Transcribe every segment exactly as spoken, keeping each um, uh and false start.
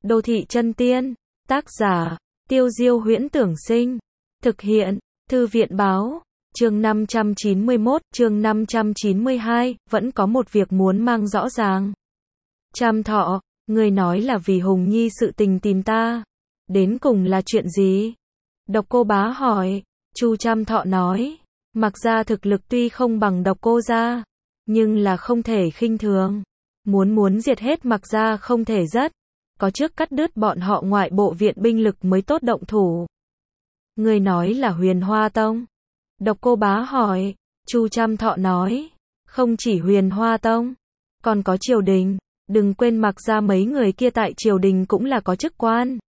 Đô thị chân tiên, tác giả, Tiêu Diêu Huyễn Tưởng Sinh, thực hiện, Thư viện Báo, chương năm trăm chín mươi mốt, chương năm trăm chín mươi hai, vẫn có một việc muốn mang rõ ràng. Trăm Thọ, người nói là vì Hùng Nhi sự tình tìm ta, đến cùng là chuyện gì? Độc Cô Bá hỏi. Chu Trăm Thọ nói, mặc ra thực lực tuy không bằng Độc Cô gia, nhưng là không thể khinh thường. Muốn muốn diệt hết mặc ra không thể rất, có trước cắt đứt bọn họ ngoại bộ viện binh lực mới tốt động thủ. Người nói là Huyền Hoa Tông. Độc Cô Bá hỏi. Chu Trăm Thọ nói, không chỉ Huyền Hoa Tông, còn có triều đình, đừng quên mặc ra mấy người kia tại triều đình cũng là có chức quan.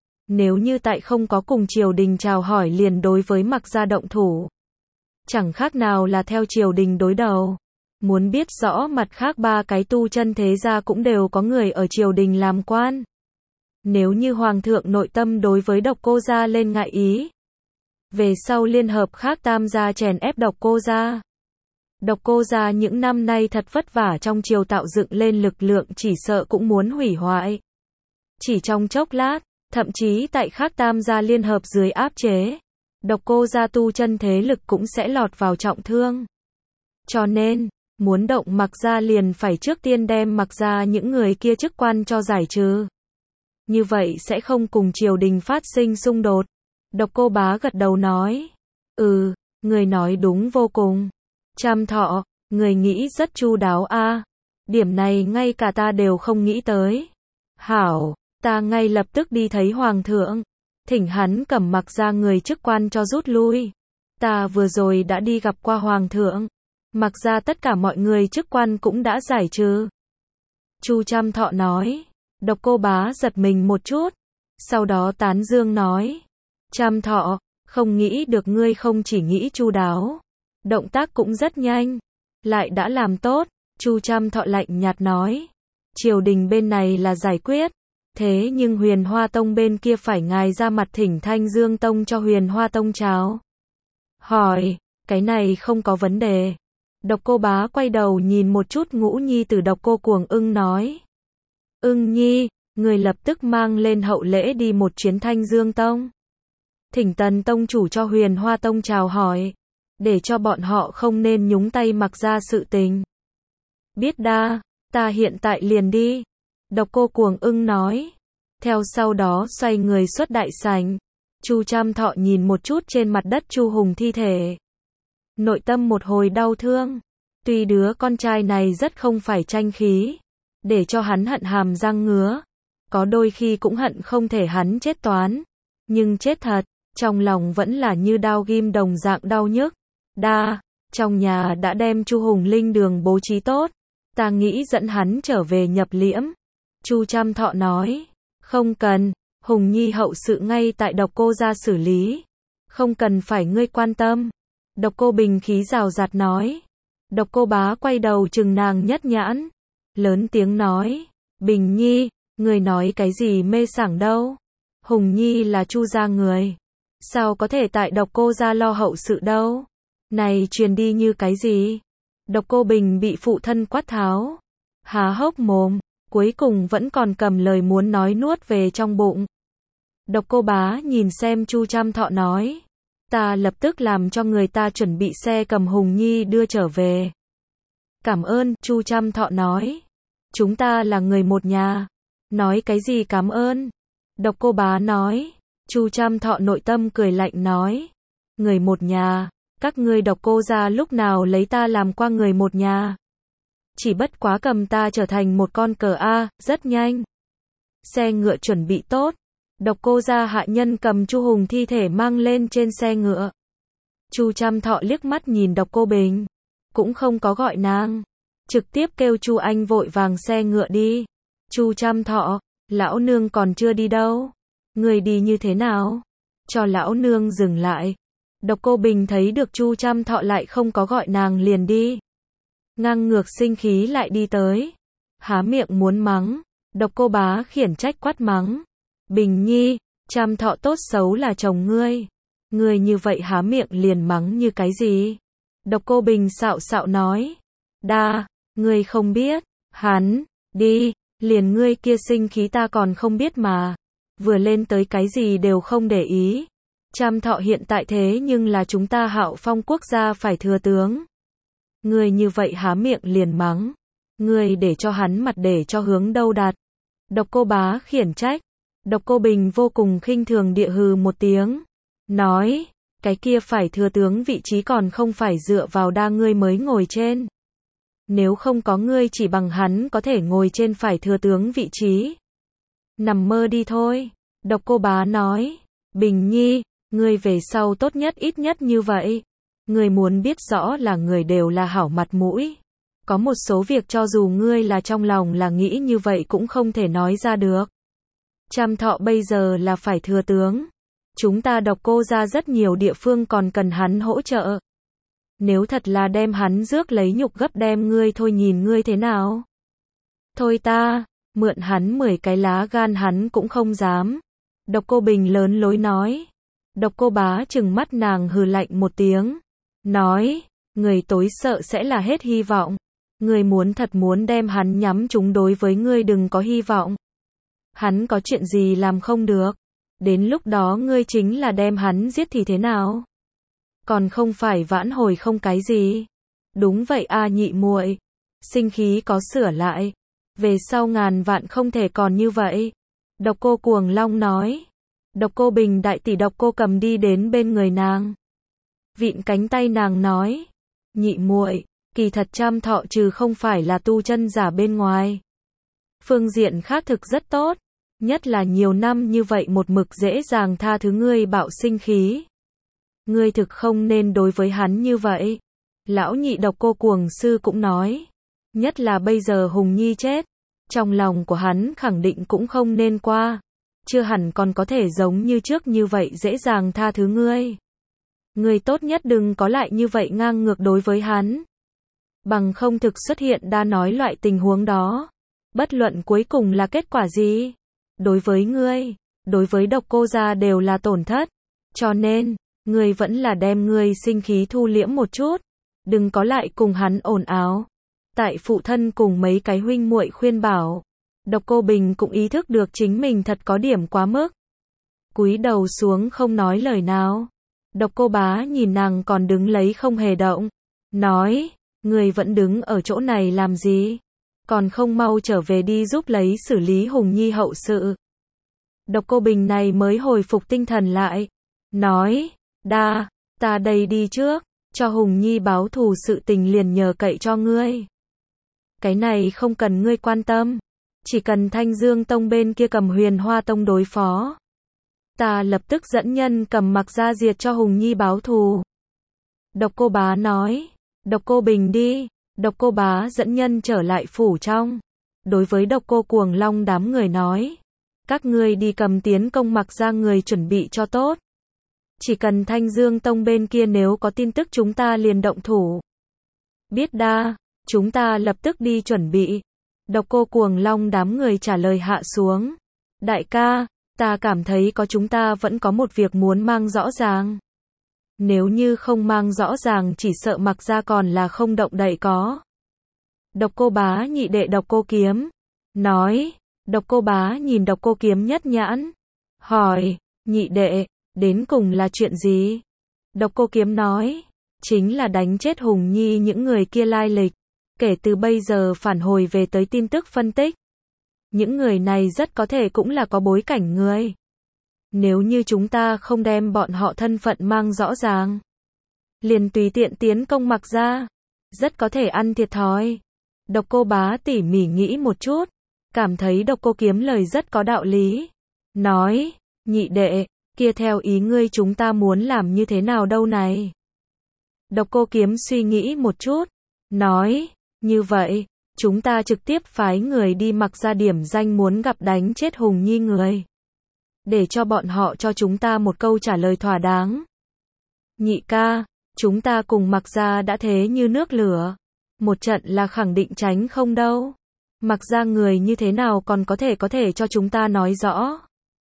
Nếu như tại không có cùng triều đình chào hỏi liền đối với mặc ra động thủ, chẳng khác nào là theo triều đình đối đầu. Muốn biết rõ mặt khác ba cái tu chân thế gia cũng đều có người ở triều đình làm quan. Nếu như hoàng thượng nội tâm đối với Độc Cô gia lên ngại ý, về sau liên hợp khác tam gia chèn ép Độc Cô gia. Độc Cô gia những năm nay thật vất vả trong triều tạo dựng lên lực lượng chỉ sợ cũng muốn hủy hoại. Chỉ trong chốc lát, thậm chí tại khác tam gia liên hợp dưới áp chế, Độc Cô gia tu chân thế lực cũng sẽ lọt vào trọng thương. Cho nên, muốn động mặc ra liền phải trước tiên đem mặc ra những người kia chức quan cho giải trừ. Như vậy sẽ không cùng triều đình phát sinh xung đột. Độc Cô Bá gật đầu nói. Ừ, người nói đúng vô cùng. Trăm Thọ, người nghĩ rất chu đáo a. Điểm này ngay cả ta đều không nghĩ tới. Hảo, ta ngay lập tức đi thấy hoàng thượng, thỉnh hắn cầm mặc ra người chức quan cho rút lui. Ta vừa rồi đã đi gặp qua hoàng thượng, mặc ra tất cả mọi người chức quan cũng đã giải trừ. Chu Trăm Thọ nói. Độc Cô Bá giật mình một chút, sau đó tán dương nói. Trăm Thọ, không nghĩ được ngươi không chỉ nghĩ chu đáo, động tác cũng rất nhanh, lại đã làm tốt. Chu Trăm Thọ lạnh nhạt nói. Triều đình bên này là giải quyết, thế nhưng Huyền Hoa Tông bên kia phải ngài ra mặt thỉnh Thanh Dương Tông cho Huyền Hoa Tông chào hỏi. Cái này không có vấn đề. Độc Cô Bá quay đầu nhìn một chút Ngũ Nhi từ Độc Cô Cuồng Ưng nói. Ưng Nhi, người lập tức mang lên hậu lễ đi một chuyến Thanh Dương Tông, thỉnh Tần Tông chủ cho Huyền Hoa Tông chào hỏi, để cho bọn họ không nên nhúng tay mặc ra sự tình. Biết đa, ta hiện tại liền đi. Độc Cô Cuồng Ưng nói. Theo sau đó xoay người xuất đại sảnh. Chu Trăm Thọ nhìn một chút trên mặt đất Chu Hùng thi thể, nội tâm một hồi đau thương. Tuy đứa con trai này rất không phải tranh khí, để cho hắn hận hàm răng ngứa, có đôi khi cũng hận không thể hắn chết toán, nhưng chết thật, trong lòng vẫn là như đao ghim đồng dạng đau nhức. Đa, trong nhà đã đem Chu Hùng linh đường bố trí tốt, ta nghĩ dẫn hắn trở về nhập liễm. Chu Trăm Thọ nói. Không cần, Hùng Nhi hậu sự ngay tại Độc Cô gia xử lý, không cần phải ngươi quan tâm. Độc Cô Bình khí rào rạt nói. Độc Cô Bá quay đầu chừng nàng nhất nhãn, lớn tiếng nói. Bình Nhi, người nói cái gì mê sảng đâu? Hùng Nhi là Chu gia người, sao có thể tại Độc Cô gia lo hậu sự đâu? Này truyền đi như cái gì? Độc Cô Bình bị phụ thân quát tháo, há hốc mồm, cuối cùng vẫn còn cầm lời muốn nói nuốt về trong bụng. Độc Cô Bá nhìn xem Chu Trăm Thọ nói. Ta lập tức làm cho người ta chuẩn bị xe cầm Hùng Nhi đưa trở về. Cảm ơn, Chu Trăm Thọ nói. Chúng ta là người một nhà. Nói cái gì cảm ơn? Độc Cô Bá nói. Chu Trăm Thọ nội tâm cười lạnh nói. Người một nhà, các ngươi Độc Cô gia lúc nào lấy ta làm qua người một nhà? Chỉ bất quá cầm ta trở thành một con cờ A, rất nhanh. Xe ngựa chuẩn bị tốt. Độc Cô gia hạ nhân cầm Chu Hùng thi thể mang lên trên xe ngựa. Chu Trăm Thọ liếc mắt nhìn Độc Cô Bình, cũng không có gọi nàng, trực tiếp kêu Chu Anh vội vàng xe ngựa đi. Chu Trăm Thọ, lão nương còn chưa đi đâu, người đi như thế nào? Cho lão nương dừng lại. Độc Cô Bình thấy được Chu Trăm Thọ lại không có gọi nàng liền đi, ngang ngược sinh khí lại đi tới, há miệng muốn mắng. Độc Cô Bá khiển trách quát mắng. Bình Nhi, Trăm Thọ tốt xấu là chồng ngươi, ngươi như vậy há miệng liền mắng như cái gì? Độc Cô Bình xạo xạo nói. Đa, ngươi không biết, hắn, đi, Liền ngươi kia sinh khí ta còn không biết mà. Vừa lên tới cái gì đều không để ý. Trăm Thọ hiện tại thế nhưng là chúng ta Hạo Phong quốc gia phải thừa tướng. Ngươi như vậy há miệng liền mắng. Ngươi để cho hắn mặt để cho hướng đâu đặt. Độc Cô Bá khiển trách. Độc Cô Bình vô cùng khinh thường địa hừ một tiếng. Nói, cái kia phải thừa tướng vị trí còn không phải dựa vào đa ngươi mới ngồi trên. Nếu không có ngươi chỉ bằng hắn có thể ngồi trên phải thừa tướng vị trí. Nằm mơ đi thôi. Độc Cô Bá nói. Bình Nhi, ngươi về sau tốt nhất ít nhất như vậy. Ngươi muốn biết rõ là người đều là hảo mặt mũi. Có một số việc cho dù ngươi là trong lòng là nghĩ như vậy cũng không thể nói ra được. Trăm Thọ bây giờ là phải thừa tướng. Chúng ta Độc Cô ra rất nhiều địa phương còn cần hắn hỗ trợ. Nếu thật là đem hắn rước lấy nhục gấp đem ngươi thôi nhìn ngươi thế nào. Thôi ta, mượn hắn mười cái lá gan hắn cũng không dám. Độc Cô Bình lớn lối nói. Độc Cô Bá trừng mắt nàng hừ lạnh một tiếng. Nói, người tối sợ sẽ là hết hy vọng. Ngươi muốn thật muốn đem hắn nhắm chúng đối với ngươi đừng có hy vọng. Hắn có chuyện gì làm không được. Đến lúc đó ngươi chính là đem hắn giết thì thế nào? Còn không phải vãn hồi không cái gì. Đúng vậy a nhị muội. Sinh khí có sửa lại. Về sau ngàn vạn không thể còn như vậy. Độc Cô Cuồng Long nói. Độc Cô Bình đại tỷ Độc Cô Cầm đi đến bên người nàng. Vịn cánh tay nàng nói. Nhị muội, kỳ thật Trăm Thọ trừ không phải là tu chân giả bên ngoài. Phương diện khác thực rất tốt. Nhất là nhiều năm như vậy một mực dễ dàng tha thứ ngươi bạo sinh khí. Ngươi thực không nên đối với hắn như vậy. Lão nhị Độc Cô Cuồng Sư cũng nói. Nhất là bây giờ Hùng Nhi chết. Trong lòng của hắn khẳng định cũng không nên qua. Chưa hẳn còn có thể giống như trước như vậy dễ dàng tha thứ ngươi. Ngươi tốt nhất đừng có lại như vậy ngang ngược đối với hắn. Bằng không thực xuất hiện đa nói loại tình huống đó. Bất luận cuối cùng là kết quả gì. Đối với ngươi, đối với Độc Cô gia đều là tổn thất. Cho nên, ngươi vẫn là đem ngươi sinh khí thu liễm một chút. Đừng có lại cùng hắn ồn ào. Tại phụ thân cùng mấy cái huynh muội khuyên bảo. Độc Cô Bình cũng ý thức được chính mình thật có điểm quá mức. Cúi đầu xuống không nói lời nào. Độc Cô Bá nhìn nàng còn đứng lấy không hề động. Nói, người vẫn đứng ở chỗ này làm gì? Còn không mau trở về đi giúp lấy xử lý Hùng Nhi hậu sự. Độc Cô Bình này mới hồi phục tinh thần lại. Nói, đa, ta đây đi trước, cho Hùng Nhi báo thù sự tình liền nhờ cậy cho ngươi. Cái này không cần ngươi quan tâm. Chỉ cần Thanh Dương Tông bên kia cầm Huyền Hoa Tông đối phó. Ta lập tức dẫn nhân cầm Mặc ra diệt cho Hùng Nhi báo thù. Độc Cô Bá nói. Độc Cô Bình đi. Độc Cô Bá dẫn nhân trở lại phủ trong. Đối với Độc Cô Cuồng Long đám người nói. Các ngươi đi cầm tiến công Mặc ra người chuẩn bị cho tốt. Chỉ cần Thanh Dương Tông bên kia nếu có tin tức chúng ta liền động thủ. Biết đa, chúng ta lập tức đi chuẩn bị. Độc Cô Cuồng Long đám người trả lời hạ xuống. Đại ca, ta cảm thấy có chúng ta vẫn có một việc muốn mang rõ ràng. Nếu như không mang rõ ràng chỉ sợ Mặc ra còn là không động đậy có. Độc Cô Bá nhị đệ Độc Cô Kiếm. Nói, Độc Cô Bá nhìn Độc Cô Kiếm nhất nhãn. Hỏi, nhị đệ, đến cùng là chuyện gì? Độc Cô Kiếm nói, chính là đánh chết Hùng Nhi những người kia lai lịch. Kể từ bây giờ phản hồi về tới tin tức phân tích. Những người này rất có thể cũng là có bối cảnh người. Nếu như chúng ta không đem bọn họ thân phận mang rõ ràng. Liền tùy tiện tiến công Mặc ra. Rất có thể ăn thiệt thòi. Độc Cô Bá tỉ mỉ nghĩ một chút. Cảm thấy Độc Cô Kiếm lời rất có đạo lý. Nói, nhị đệ, kia theo ý ngươi chúng ta muốn làm như thế nào đâu này? Độc Cô Kiếm suy nghĩ một chút. Nói, như vậy, chúng ta trực tiếp phái người đi Mặc ra điểm danh muốn gặp đánh chết Hùng Nhi người. Để cho bọn họ cho chúng ta một câu trả lời thỏa đáng. Nhị ca, chúng ta cùng Mặc ra đã thế như nước lửa. Một trận là khẳng định tránh không đâu. Mặc ra người như thế nào còn có thể có thể cho chúng ta nói rõ.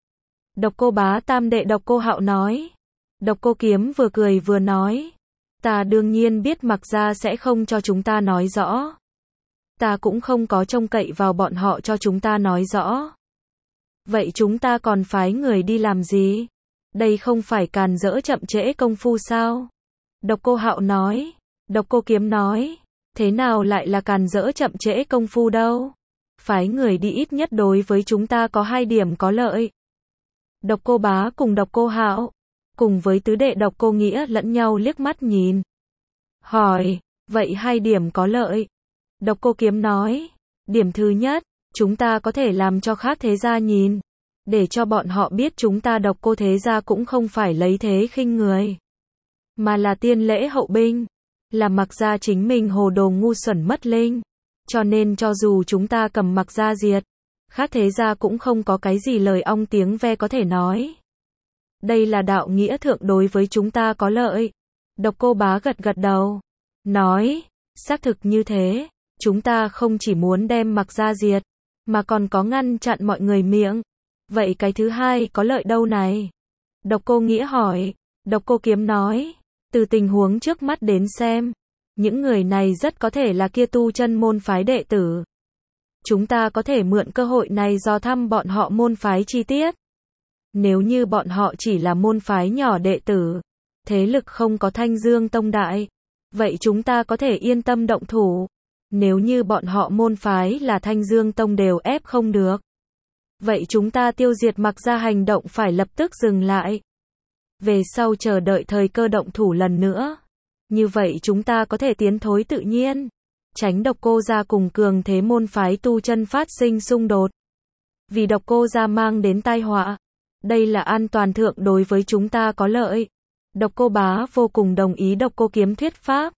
Độc Cô Bá tam đệ Độc Cô Hạo nói. Độc Cô Kiếm vừa cười vừa nói. Ta đương nhiên biết Mặc ra sẽ không cho chúng ta nói rõ. Ta cũng không có trông cậy vào bọn họ cho chúng ta nói rõ. Vậy chúng ta còn phái người đi làm gì? Đây không phải càn rỡ chậm trễ công phu sao? Độc Cô Hạo nói. Độc Cô Kiếm nói. Thế nào lại là càn rỡ chậm trễ công phu đâu? Phái người đi ít nhất đối với chúng ta có hai điểm có lợi. Độc Cô Bá cùng Độc Cô Hạo, cùng với tứ đệ Độc Cô Nghĩa lẫn nhau liếc mắt nhìn. Hỏi, vậy hai điểm có lợi? Độc Cô Kiếm nói, điểm thứ nhất, chúng ta có thể làm cho khác thế gia nhìn, để cho bọn họ biết chúng ta Độc Cô thế gia cũng không phải lấy thế khinh người, mà là tiên lễ hậu binh, là Mặc gia chính mình hồ đồ ngu xuẩn mất linh, cho nên cho dù chúng ta cầm Mặc gia diệt, khác thế gia cũng không có cái gì lời ong tiếng ve có thể nói. Đây là đạo nghĩa thượng đối với chúng ta có lợi. Độc Cô Bá gật gật đầu, nói, xác thực như thế, chúng ta không chỉ muốn đem Mặc gia diệt, mà còn có ngăn chặn mọi người miệng. Vậy cái thứ hai có lợi đâu này? Độc Cô Nghĩa hỏi. Độc Cô Kiếm nói, từ tình huống trước mắt đến xem, những người này rất có thể là kia tu chân môn phái đệ tử. Chúng ta có thể mượn cơ hội này dò thăm bọn họ môn phái chi tiết. Nếu như bọn họ chỉ là môn phái nhỏ đệ tử, thế lực không có Thanh Dương Tông đại, vậy chúng ta có thể yên tâm động thủ. Nếu như bọn họ môn phái là Thanh Dương Tông đều ép không được, vậy chúng ta tiêu diệt Mặc gia hành động phải lập tức dừng lại. Về sau chờ đợi thời cơ động thủ lần nữa. Như vậy chúng ta có thể tiến thối tự nhiên, tránh Độc Cô gia cùng cường thế môn phái tu chân phát sinh xung đột. Vì Độc Cô gia mang đến tai họa, đây là an toàn thượng đối với chúng ta có lợi. Độc Cô Bá vô cùng đồng ý Độc Cô Kiếm thuyết pháp.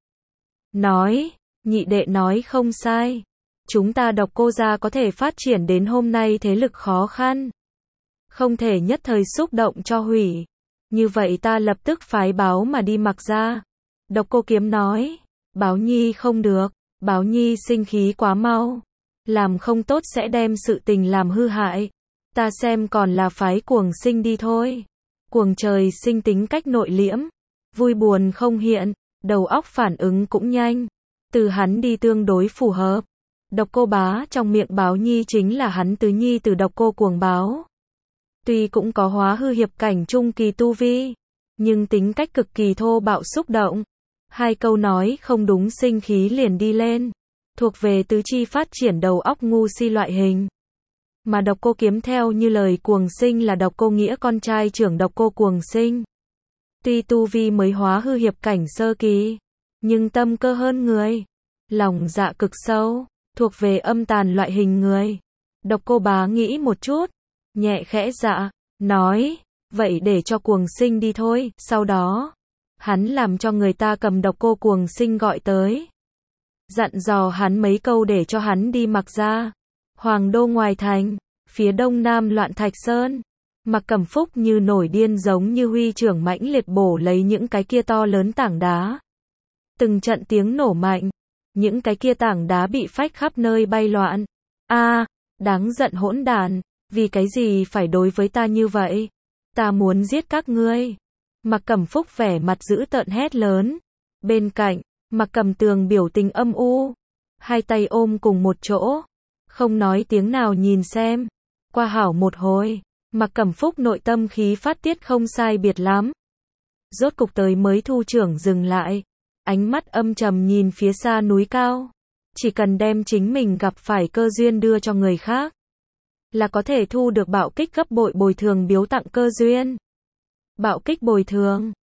Nói, nhị đệ nói không sai. Chúng ta Độc Cô gia có thể phát triển đến hôm nay thế lực khó khăn, không thể nhất thời xúc động cho hủy. Như vậy ta lập tức phái báo mà đi Mặc gia. Độc Cô Kiếm nói, báo nhi không được, báo nhi sinh khí quá mau, làm không tốt sẽ đem sự tình làm hư hại. Ta xem còn là phái Cuồng Sinh đi thôi. Cuồng Trời Sinh tính cách nội liễm, vui buồn không hiện, đầu óc phản ứng cũng nhanh, từ hắn đi tương đối phù hợp. Độc Cô Bá trong miệng báo nhi chính là hắn tứ nhi từ Độc Cô Cuồng báo. Tuy cũng có hóa hư hiệp cảnh trung kỳ tu vi, nhưng tính cách cực kỳ thô bạo xúc động. Hai câu nói không đúng sinh khí liền đi lên, thuộc về tứ chi phát triển đầu óc ngu si loại hình. Mà Độc Cô Kiếm theo như lời Cuồng Sinh là Độc Cô Nghĩa con trai trưởng Độc Cô Cuồng Sinh. Tuy tu vi mới hóa hư hiệp cảnh sơ kỳ, nhưng tâm cơ hơn người, lòng dạ cực sâu, thuộc về âm tàn loại hình người. Độc Cô Bá nghĩ một chút, nhẹ khẽ dạ, nói, vậy để cho Cuồng Sinh đi thôi. Sau đó, hắn làm cho người ta cầm Độc Cô Cuồng Sinh gọi tới, dặn dò hắn mấy câu để cho hắn đi Mặc gia. Hoàng đô ngoài thành, phía đông nam Loạn Thạch Sơn, Mặc Cẩm Phúc như nổi điên giống như huy trưởng mãnh liệt bổ lấy những cái kia to lớn tảng đá. Từng trận tiếng nổ mạnh, những cái kia tảng đá bị phách khắp nơi bay loạn. A, đáng giận hỗn đản, vì cái gì phải đối với ta như vậy? Ta muốn giết các ngươi. Mặc Cẩm Phúc vẻ mặt dữ tợn hét lớn. Bên cạnh, Mặc Cẩm Tường biểu tình âm u, hai tay ôm cùng một chỗ, không nói tiếng nào nhìn xem. Qua hảo một hồi, Mặc Cẩm Phúc nội tâm khí phát tiết không sai biệt lắm. Rốt cục tới mới thu trưởng dừng lại, ánh mắt âm trầm nhìn phía xa núi cao. Chỉ cần đem chính mình gặp phải cơ duyên đưa cho người khác, là có thể thu được bạo kích gấp bội bồi thường biếu tặng cơ duyên. Bạo kích bồi thường,